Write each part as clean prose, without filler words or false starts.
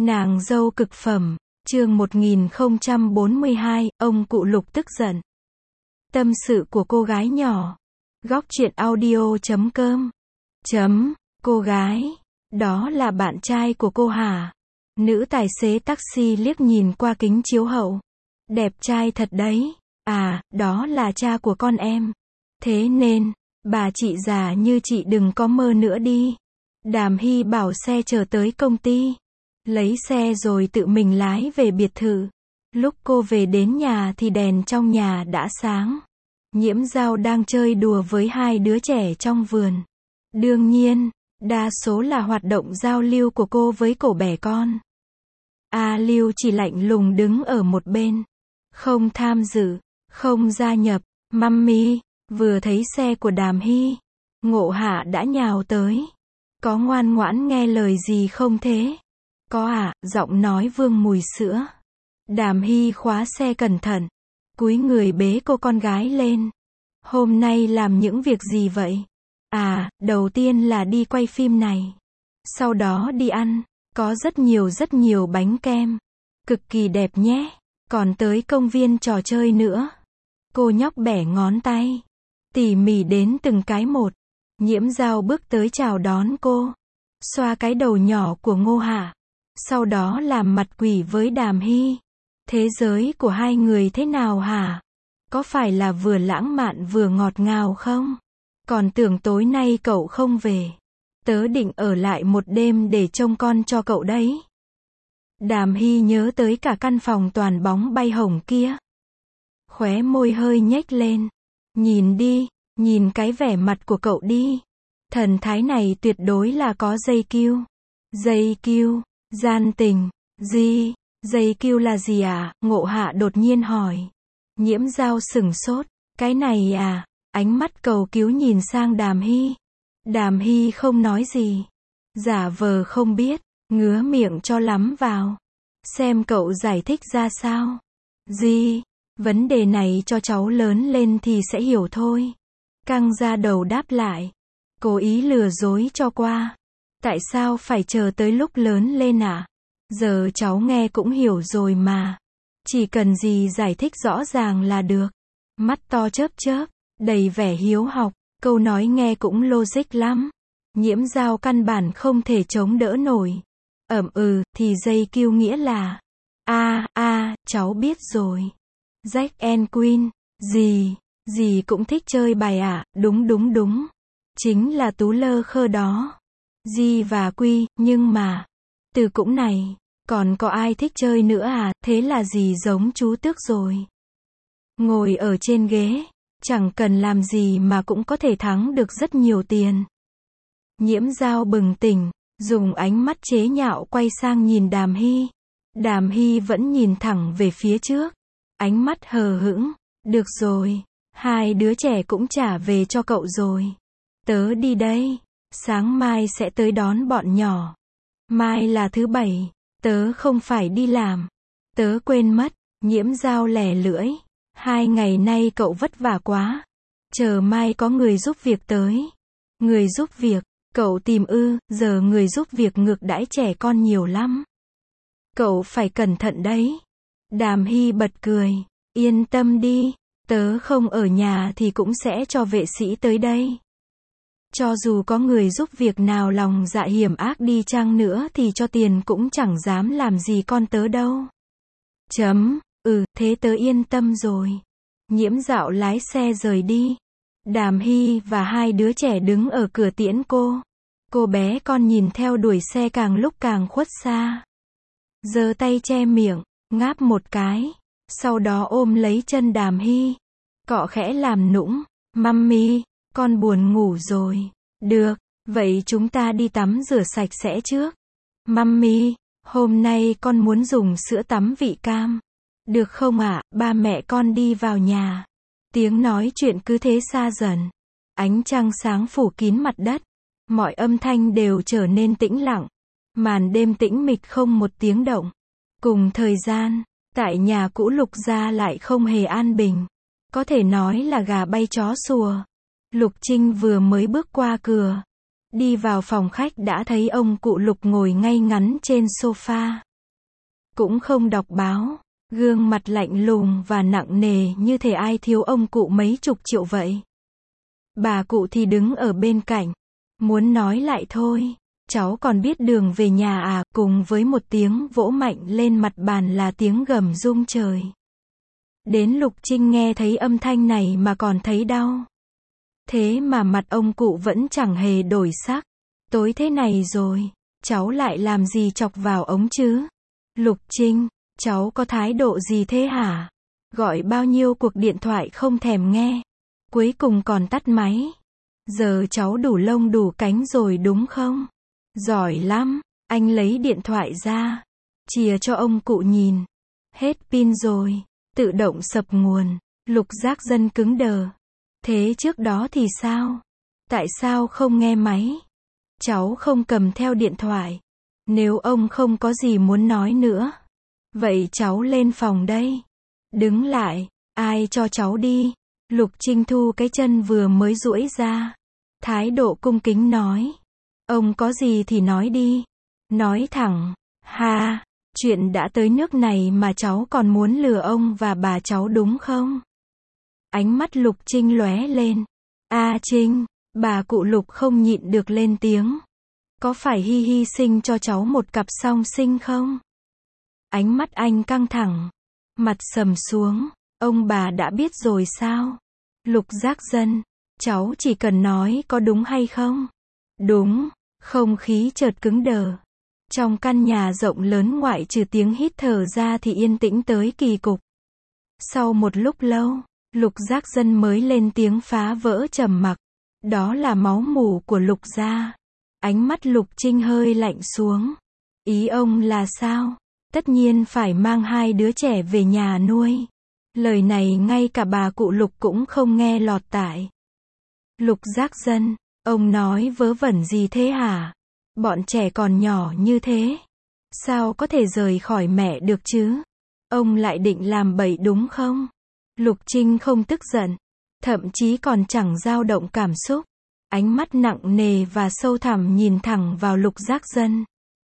Nàng dâu cực phẩm, chương 1042, ông cụ Lục tức giận. Tâm sự của cô gái nhỏ. Góc truyện audio.com. Cô gái, đó là bạn trai của cô hả? Nữ tài xế taxi liếc nhìn qua kính chiếu hậu. Đẹp trai thật đấy. À, đó là cha của con em. Thế nên, bà chị già như chị đừng có mơ nữa đi. Đàm Hy bảo xe chờ tới công ty. Lấy xe rồi tự mình lái về biệt thự. Lúc cô về đến nhà thì đèn trong nhà đã sáng. Nhiễm Dao đang chơi đùa với hai đứa trẻ trong vườn. Đương nhiên, đa số là hoạt động giao lưu của cô với cậu bé con. A Lưu chỉ lạnh lùng đứng ở một bên. Không tham dự, không gia nhập. Mummy, vừa thấy xe của Đàm Hy, Ngộ Hạ đã nhào tới. Có ngoan ngoãn nghe lời gì không thế? Có ạ, giọng nói vương mùi sữa. Đàm Hy khóa xe cẩn thận, cúi người bế cô con gái lên. Hôm nay làm những việc gì vậy? À, đầu tiên là đi quay phim này. Sau đó đi ăn, có rất nhiều bánh kem. Cực kỳ đẹp nhé. Còn tới công viên trò chơi nữa. Cô nhóc bẻ ngón tay, tỉ mỉ đến từng cái một. Nhiễm Dao bước tới chào đón cô, xoa cái đầu nhỏ của Ngô Hạ. Sau đó làm mặt quỷ với Đàm Hy. Thế giới của hai người thế nào hả? Có phải là vừa lãng mạn vừa ngọt ngào không? Còn tưởng tối nay cậu không về. Tớ định ở lại một đêm để trông con cho cậu đấy. Đàm Hy nhớ tới cả căn phòng toàn bóng bay hồng kia. Khóe môi hơi nhếch lên. Nhìn đi, nhìn cái vẻ mặt của cậu đi. Thần thái này tuyệt đối là có dây kiu. Dây kiu, gian tình, gì? Dây kiu là gì à? Ngộ Hạ đột nhiên hỏi. Nhiễm Dao sửng sốt. Cái này à? Ánh mắt cầu cứu nhìn sang Đàm Hy. Đàm Hy không nói gì. Giả vờ không biết, ngứa miệng cho lắm vào. Xem cậu giải thích ra sao. Gì? Vấn đề này cho cháu lớn lên thì sẽ hiểu thôi. Căng ra đầu đáp lại. Cố ý lừa dối cho qua. Tại sao phải chờ tới lúc lớn lên à? Giờ cháu nghe cũng hiểu rồi mà. Chỉ cần gì giải thích rõ ràng là được. Mắt to chớp chớp, đầy vẻ hiếu học. Câu nói nghe cũng logic lắm. Nhiễm Dao căn bản không thể chống đỡ nổi. Thì dây kiu nghĩa là. Cháu biết rồi. Jack and Queen, gì cũng thích chơi bài à, đúng. Chính là Tú Lơ Khơ đó. G và Quy, nhưng mà, từ cũng này, còn có ai thích chơi nữa à, thế là gì giống chú Tước rồi. Ngồi ở trên ghế, chẳng cần làm gì mà cũng có thể thắng được rất nhiều tiền. Nhiễm Dao bừng tỉnh, dùng ánh mắt chế nhạo quay sang nhìn Đàm Hy. Đàm Hy vẫn nhìn thẳng về phía trước. Ánh mắt hờ hững. Được rồi, hai đứa trẻ cũng trả về cho cậu rồi. Tớ đi đây. Sáng mai sẽ tới đón bọn nhỏ. Mai là thứ bảy. Tớ không phải đi làm. Tớ quên mất. Nhiễm Dao lẻ lưỡi. 2 ngày nay cậu vất vả quá. Chờ mai có người giúp việc tới. Người giúp việc. Cậu tìm giờ người giúp việc ngược đãi trẻ con nhiều lắm. Cậu phải cẩn thận đấy. Đàm Hy bật cười. Yên tâm đi, tớ không ở nhà thì cũng sẽ cho vệ sĩ tới đây. Cho dù có người giúp việc nào lòng dạ hiểm ác đi chăng nữa thì cho tiền cũng chẳng dám làm gì con tớ đâu. Thế tớ yên tâm rồi. Nhiễm Dạo lái xe rời đi. Đàm Hy và hai đứa trẻ đứng ở cửa tiễn cô. Cô bé con nhìn theo đuổi xe càng lúc càng khuất xa. Giơ tay che miệng, ngáp một cái. Sau đó ôm lấy chân Đàm Hy. Cọ khẽ làm nũng. Mummy, con buồn ngủ rồi. Được, vậy chúng ta đi tắm rửa sạch sẽ trước. Mummy, hôm nay con muốn dùng sữa tắm vị cam. Được không ạ? Ba mẹ con đi vào nhà. Tiếng nói chuyện cứ thế xa dần. Ánh trăng sáng phủ kín mặt đất. Mọi âm thanh đều trở nên tĩnh lặng. Màn đêm tĩnh mịch không một tiếng động. Cùng thời gian, tại nhà cũ Lục gia lại không hề an bình. Có thể nói là gà bay chó sủa. Lục Trinh vừa mới bước qua cửa. Đi vào phòng khách đã thấy ông cụ Lục ngồi ngay ngắn trên sofa. cũng không đọc báo, gương mặt lạnh lùng và nặng nề như thể ai thiếu ông cụ mấy chục triệu vậy. Bà cụ thì đứng ở bên cạnh, muốn nói lại thôi, cháu còn biết đường về nhà à, cùng với một tiếng vỗ mạnh lên mặt bàn là tiếng gầm rung trời. Đến Lục Trinh nghe thấy âm thanh này mà còn thấy đau. Thế mà mặt ông cụ vẫn chẳng hề đổi sắc. Tối thế này rồi, cháu lại làm gì chọc vào ống chứ? Lục Trinh, cháu có thái độ gì thế hả? Gọi bao nhiêu cuộc điện thoại không thèm nghe. Cuối cùng còn tắt máy. Giờ cháu đủ lông đủ cánh rồi đúng không? Giỏi lắm, anh lấy điện thoại ra. Chìa cho ông cụ nhìn. Hết pin rồi. Tự động sập nguồn. Lục Giác Dân cứng đờ. Thế trước đó thì sao? Tại sao không nghe máy? Cháu không cầm theo điện thoại. Nếu ông không có gì muốn nói nữa, vậy cháu lên phòng đây. Đứng lại, ai cho cháu đi? Lục Trinh thu cái chân vừa mới duỗi ra. Thái độ cung kính nói. Ông có gì thì nói đi. Nói thẳng. Ha, chuyện đã tới nước này mà cháu còn muốn lừa ông và bà cháu đúng không? Ánh mắt Lục Trinh lóe lên. A Trinh, bà cụ Lục không nhịn được lên tiếng. Có phải hy sinh cho cháu một cặp song sinh không? Ánh mắt anh căng thẳng. Mặt sầm xuống. Ông bà đã biết rồi sao? Lục Giác Dân, cháu chỉ cần nói có đúng hay không? Đúng. Không khí chợt cứng đờ. Trong căn nhà rộng lớn ngoại trừ tiếng hít thở ra thì yên tĩnh tới kỳ cục. Sau một lúc lâu, Lục Giác Dân mới lên tiếng phá vỡ trầm mặc. Đó là máu mủ của Lục gia. Ánh mắt Lục Trinh hơi lạnh xuống. Ý ông là sao? Tất nhiên phải mang hai đứa trẻ về nhà nuôi. Lời này ngay cả bà cụ Lục cũng không nghe lọt tai. Lục Giác Dân, ông nói vớ vẩn gì thế hả? Bọn trẻ còn nhỏ như thế, sao có thể rời khỏi mẹ được chứ? Ông lại định làm bậy đúng không? Lục Trinh không tức giận, thậm chí còn chẳng dao động cảm xúc. Ánh mắt nặng nề và sâu thẳm nhìn thẳng vào Lục Giác Dân.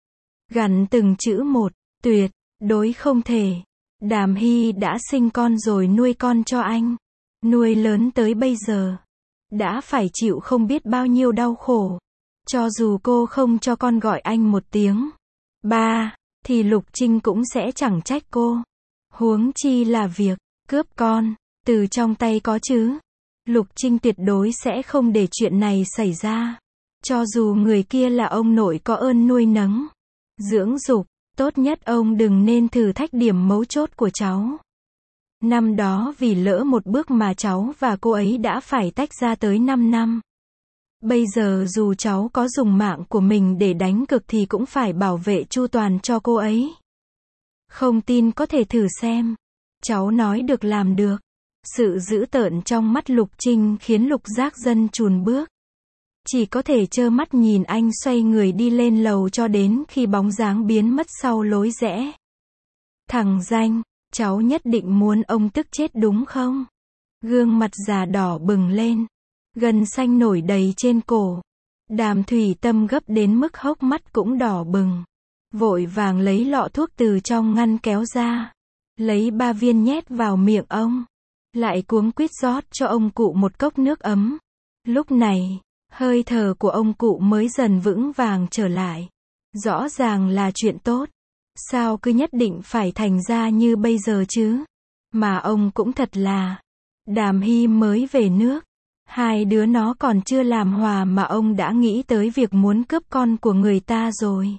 Gằn từng chữ một, tuyệt đối không thể. Đàm Hy đã sinh con rồi nuôi con cho anh. Nuôi lớn tới bây giờ. Đã phải chịu không biết bao nhiêu đau khổ. Cho dù cô không cho con gọi anh một tiếng ba, thì Lục Trinh cũng sẽ chẳng trách cô. Huống chi là việc cướp con từ trong tay có chứ. Lục Trinh tuyệt đối sẽ không để chuyện này xảy ra. Cho dù người kia là ông nội có ơn nuôi nấng, dưỡng dục, tốt nhất ông đừng nên thử thách điểm mấu chốt của cháu. Năm đó vì lỡ một bước mà cháu và cô ấy đã phải tách ra tới 5 năm. Bây giờ dù cháu có dùng mạng của mình để đánh cược thì cũng phải bảo vệ chu toàn cho cô ấy. Không tin có thể thử xem. Cháu nói được làm được. Sự dữ tợn trong mắt Lục Trinh khiến Lục Giác Dân chùn bước. Chỉ có thể trơ mắt nhìn anh xoay người đi lên lầu cho đến khi bóng dáng biến mất sau lối rẽ. Thằng danh, cháu nhất định muốn ông tức chết đúng không? Gương mặt già đỏ bừng lên. Gân xanh nổi đầy trên cổ. Đàm Thủy Tâm gấp đến mức hốc mắt cũng đỏ bừng. Vội vàng lấy lọ thuốc từ trong ngăn kéo ra. Lấy 3 viên nhét vào miệng ông. Lại cuống quýt rót cho ông cụ một cốc nước ấm. Lúc này, hơi thở của ông cụ mới dần vững vàng trở lại. Rõ ràng là chuyện tốt. Sao cứ nhất định phải thành ra như bây giờ chứ? Mà ông cũng thật là. Đàm Hy mới về nước. Hai đứa nó còn chưa làm hòa mà ông đã nghĩ tới việc muốn cướp con của người ta rồi.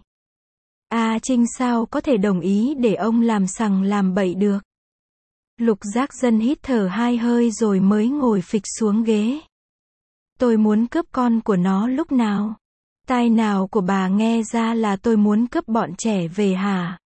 A Trinh sao có thể đồng ý để ông làm sằng làm bậy được? Lục Giác Dân hít thở 2 hơi rồi mới ngồi phịch xuống ghế. Tôi muốn cướp con của nó lúc nào? Tai nào của bà nghe ra là tôi muốn cướp bọn trẻ về hả?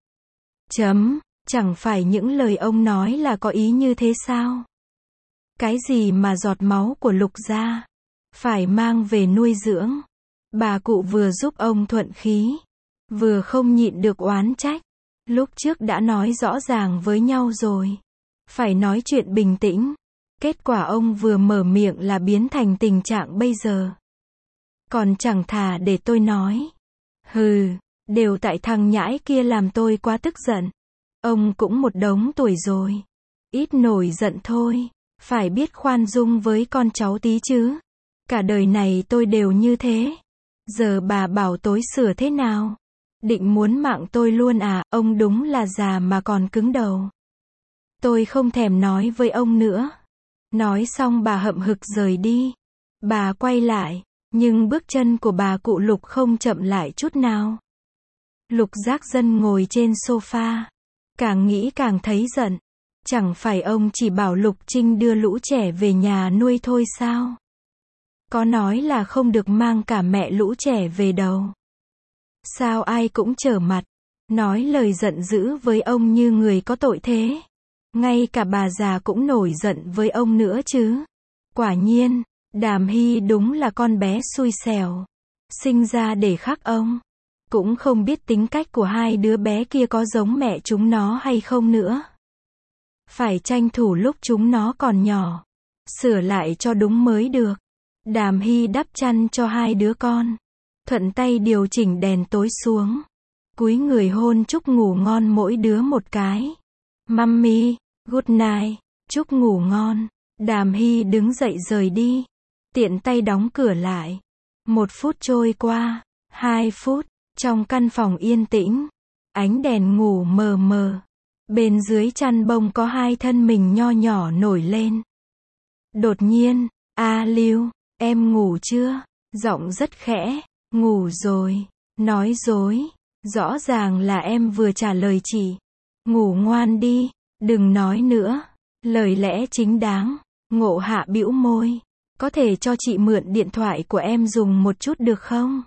Chẳng phải những lời ông nói là có ý như thế sao? Cái gì mà giọt máu của Lục gia phải mang về nuôi dưỡng? Bà cụ vừa giúp ông thuận khí, vừa không nhịn được oán trách. Lúc trước đã nói rõ ràng với nhau rồi. Phải nói chuyện bình tĩnh. Kết quả ông vừa mở miệng là biến thành tình trạng bây giờ. Còn chẳng thà để tôi nói. Hừ, đều tại thằng nhãi kia làm tôi quá tức giận. Ông cũng một đống tuổi rồi. Ít nổi giận thôi. Phải biết khoan dung với con cháu tí chứ. Cả đời này tôi đều như thế. Giờ bà bảo tối sửa thế nào? Định muốn mạng tôi luôn à? Ông đúng là già mà còn cứng đầu. Tôi không thèm nói với ông nữa. Nói xong bà hậm hực rời đi. Bà quay lại, nhưng bước chân của bà cụ Lục không chậm lại chút nào. Lục Giác Dân ngồi trên sofa. Càng nghĩ càng thấy giận. Chẳng phải ông chỉ bảo Lục Trinh đưa lũ trẻ về nhà nuôi thôi sao? Có nói là không được mang cả mẹ lũ trẻ về đâu. Sao ai cũng trở mặt, nói lời giận dữ với ông như người có tội thế? Ngay cả bà già cũng nổi giận với ông nữa chứ. Quả nhiên, Đàm Hy đúng là con bé xui xẻo. Sinh ra để khắc ông. Cũng không biết tính cách của hai đứa bé kia có giống mẹ chúng nó hay không nữa. Phải tranh thủ lúc chúng nó còn nhỏ. Sửa lại cho đúng mới được. Đàm Hy đắp chăn cho hai đứa con. Thuận tay điều chỉnh đèn tối xuống. Cúi người hôn chúc ngủ ngon mỗi đứa một cái. Mummy, good night, chúc ngủ ngon. Đàm Hy đứng dậy rời đi. Tiện tay đóng cửa lại. 1 phút trôi qua. 2 phút. Trong căn phòng yên tĩnh. Ánh đèn ngủ mờ mờ. Bên dưới chăn bông có hai thân mình nho nhỏ nổi lên. Đột nhiên, A Lưu, em ngủ chưa? Giọng rất khẽ. Ngủ rồi. Nói dối. Rõ ràng là em vừa trả lời chị. Ngủ ngoan đi. Đừng nói nữa. Lời lẽ chính đáng. Ngộ Hạ bĩu môi. Có thể cho chị mượn điện thoại của em dùng một chút được không?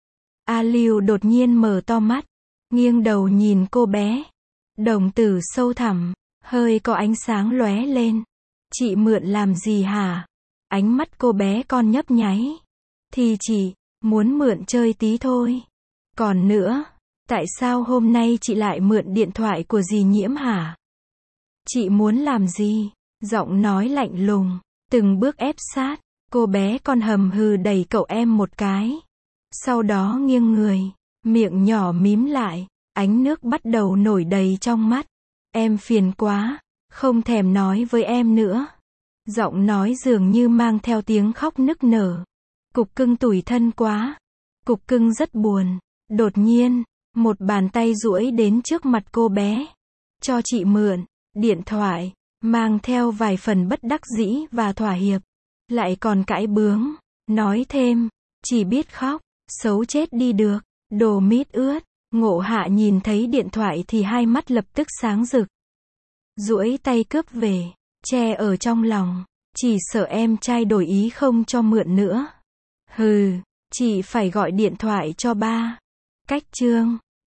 A Lưu đột nhiên mở to mắt. Nghiêng đầu nhìn cô bé. Đồng tử sâu thẳm. Hơi có ánh sáng lóe lên. Chị mượn làm gì hả? Ánh mắt cô bé con nhấp nháy. Thì chị muốn mượn chơi tí thôi. Còn nữa, tại sao hôm nay chị lại mượn điện thoại của dì Nhiễm hả? Chị muốn làm gì? Giọng nói lạnh lùng, từng bước ép sát. Cô bé con hầm hừ đẩy cậu em một cái. Sau đó nghiêng người, miệng nhỏ mím lại, ánh nước bắt đầu nổi đầy trong mắt. Em phiền quá, không thèm nói với em nữa. Giọng nói dường như mang theo tiếng khóc nức nở. Cục Cưng tủi thân quá. Cục Cưng rất buồn. Đột nhiên, một bàn tay duỗi đến trước mặt cô bé. Cho chị mượn điện thoại, mang theo vài phần bất đắc dĩ và thỏa hiệp. Lại còn cãi bướng, nói thêm, chỉ biết khóc, xấu chết đi được, đồ mít ướt. Ngộ Hạ nhìn thấy điện thoại thì hai mắt lập tức sáng rực. Duỗi tay cướp về, che ở trong lòng, chỉ sợ em trai đổi ý không cho mượn nữa. Hừ, chị phải gọi điện thoại cho ba. Cách chương